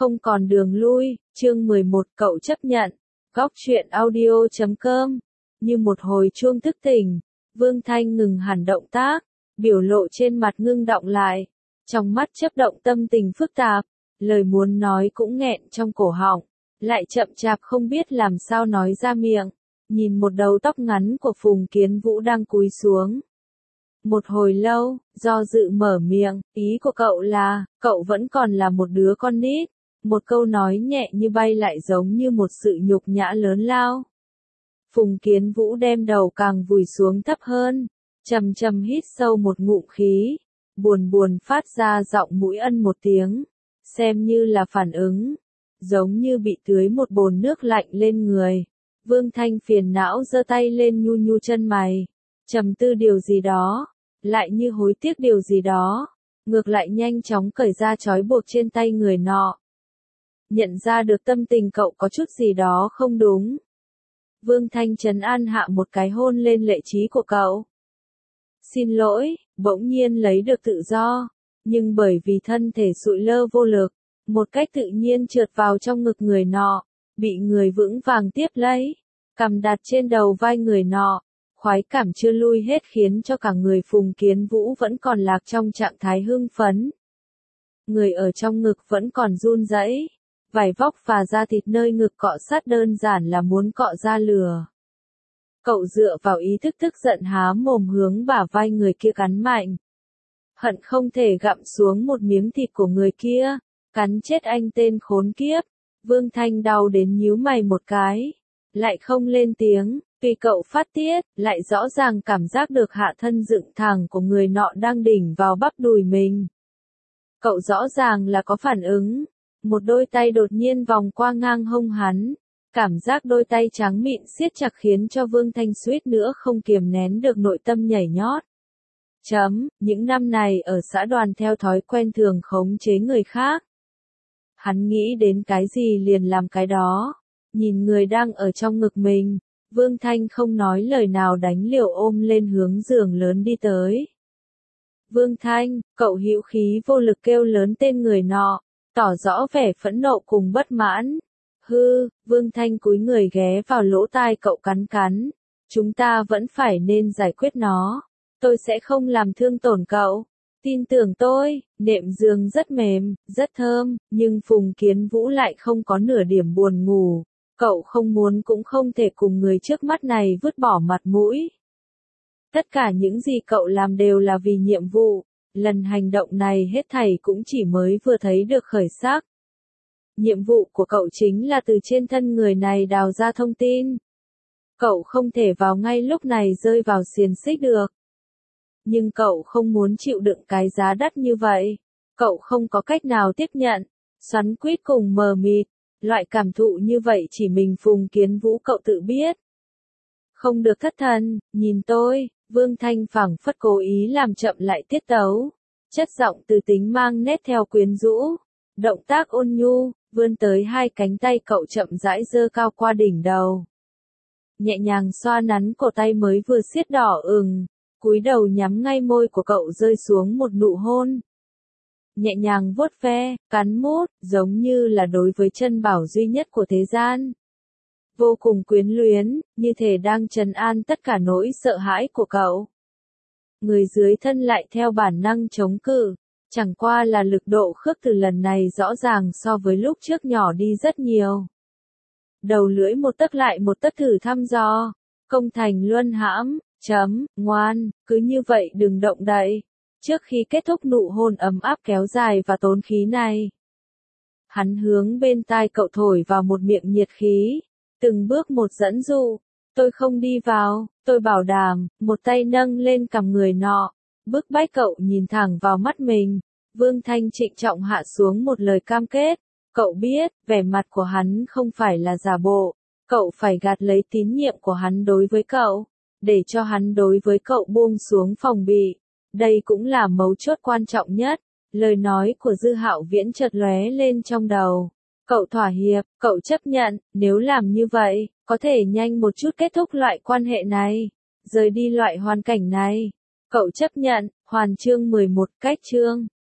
Không còn đường lui, chương 11 cậu chấp nhận. Góc truyện audio.com. Như một hồi chuông thức tỉnh, Vương Thanh ngừng hẳn động tác, biểu lộ trên mặt ngưng đọng lại, trong mắt chớp động tâm tình phức tạp, lời muốn nói cũng nghẹn trong cổ họng, lại chậm chạp không biết làm sao nói ra miệng, nhìn một đầu tóc ngắn của Phùng Kiến Vũ đang cúi xuống. Một hồi lâu, do dự mở miệng, ý của cậu là, cậu vẫn còn là một đứa con nít. Một câu nói nhẹ như bay lại giống như một sự nhục nhã lớn lao. Phùng Kiến Vũ đem đầu càng vùi xuống thấp hơn, trầm trầm hít sâu một ngụm khí, buồn buồn phát ra giọng mũi ân một tiếng, xem như là phản ứng, giống như bị tưới một bồn nước lạnh lên người. Vương Thanh phiền não giơ tay lên nhu nhu chân mày, trầm tư điều gì đó, lại như hối tiếc điều gì đó, ngược lại nhanh chóng cởi ra trói buộc trên tay người nọ. Nhận ra được tâm tình cậu có chút gì đó không đúng. Vương Thanh trấn an hạ một cái hôn lên lệ trí của cậu. Xin lỗi, bỗng nhiên lấy được tự do, nhưng bởi vì thân thể sụi lơ vô lực, một cách tự nhiên trượt vào trong ngực người nọ, bị người vững vàng tiếp lấy, cầm đặt trên đầu vai người nọ, khoái cảm chưa lui hết khiến cho cả người Phùng Kiến Vũ vẫn còn lạc trong trạng thái hưng phấn. Người ở trong ngực vẫn còn run rẩy. Vải vóc và da thịt nơi ngực cọ sát đơn giản là muốn cọ ra lửa. Cậu dựa vào ý thức tức giận há mồm hướng bả vai người kia cắn mạnh. Hận không thể gặm xuống một miếng thịt của người kia, cắn chết anh tên khốn kiếp. Vương Thanh đau đến nhíu mày một cái, lại không lên tiếng, vì cậu phát tiết, lại rõ ràng cảm giác được hạ thân dựng thẳng của người nọ đang đỉnh vào bắp đùi mình. Cậu rõ ràng là có phản ứng. Một đôi tay đột nhiên vòng qua ngang hông hắn, cảm giác đôi tay trắng mịn siết chặt khiến cho Vương Thanh suýt nữa không kiềm nén được nội tâm nhảy nhót. Những năm này ở xã đoàn theo thói quen thường khống chế người khác. Hắn nghĩ đến cái gì liền làm cái đó, nhìn người đang ở trong ngực mình, Vương Thanh không nói lời nào đánh liều ôm lên hướng giường lớn đi tới. Vương Thanh, cậu hữu khí vô lực kêu lớn tên người nọ. Tỏ rõ vẻ phẫn nộ cùng bất mãn. Vương Thanh cúi người ghé vào lỗ tai cậu cắn cắn. Chúng ta vẫn phải nên giải quyết nó. Tôi sẽ không làm thương tổn cậu. Tin tưởng tôi, nệm giường rất mềm, rất thơm, nhưng Phùng Kiến Vũ lại không có nửa điểm buồn ngủ. Cậu không muốn cũng không thể cùng người trước mắt này vứt bỏ mặt mũi. Tất cả những gì cậu làm đều là vì nhiệm vụ. Lần hành động này hết thảy cũng chỉ mới vừa thấy được khởi sắc. Nhiệm vụ của cậu chính là từ trên thân người này đào ra thông tin. Cậu không thể vào ngay lúc này rơi vào xiềng xích được. Nhưng cậu không muốn chịu đựng cái giá đắt như vậy. Cậu không có cách nào tiếp nhận, xoắn quýt cùng mờ mịt. Loại cảm thụ như vậy chỉ mình Phùng Kiến Vũ cậu tự biết. Không được thất thần, nhìn tôi. Vương Thanh phảng phất cố ý làm chậm lại tiết tấu, chất giọng từ tính mang nét theo quyến rũ, động tác ôn nhu, vươn tới hai cánh tay cậu chậm rãi giơ cao qua đỉnh đầu. Nhẹ nhàng xoa nắn cổ tay mới vừa siết đỏ ửng, cúi đầu nhắm ngay môi của cậu rơi xuống một nụ hôn. Nhẹ nhàng vuốt ve, cắn mút, giống như là đối với chân bảo duy nhất của thế gian. Vô cùng quyến luyến, như thể đang trấn an tất cả nỗi sợ hãi của cậu. Người dưới thân lại theo bản năng chống cự, chẳng qua là lực độ khước từ lần này rõ ràng so với lúc trước nhỏ đi rất nhiều. Đầu lưỡi một tấc lại một tấc thử thăm dò, công thành luân hãm, ngoan, cứ như vậy đừng động đậy, trước khi kết thúc nụ hôn ấm áp kéo dài và tốn khí này. Hắn hướng bên tai cậu thổi vào một miệng nhiệt khí. Từng bước một dẫn dụ, tôi không đi vào, tôi bảo đảm, một tay nâng lên cằm người nọ, bức bách cậu nhìn thẳng vào mắt mình. Vương Thanh trịnh trọng hạ xuống một lời cam kết, cậu biết, vẻ mặt của hắn không phải là giả bộ, cậu phải gạt lấy tín nhiệm của hắn đối với cậu, để cho hắn đối với cậu buông xuống phòng bị. Đây cũng là mấu chốt quan trọng nhất, lời nói của Dư Hạo Viễn chợt lóe lên trong đầu. Cậu thỏa hiệp, cậu chấp nhận, nếu làm như vậy, có thể nhanh một chút kết thúc loại quan hệ này, rời đi loại hoàn cảnh này. Cậu chấp nhận, hoàn chương 11 cách chương.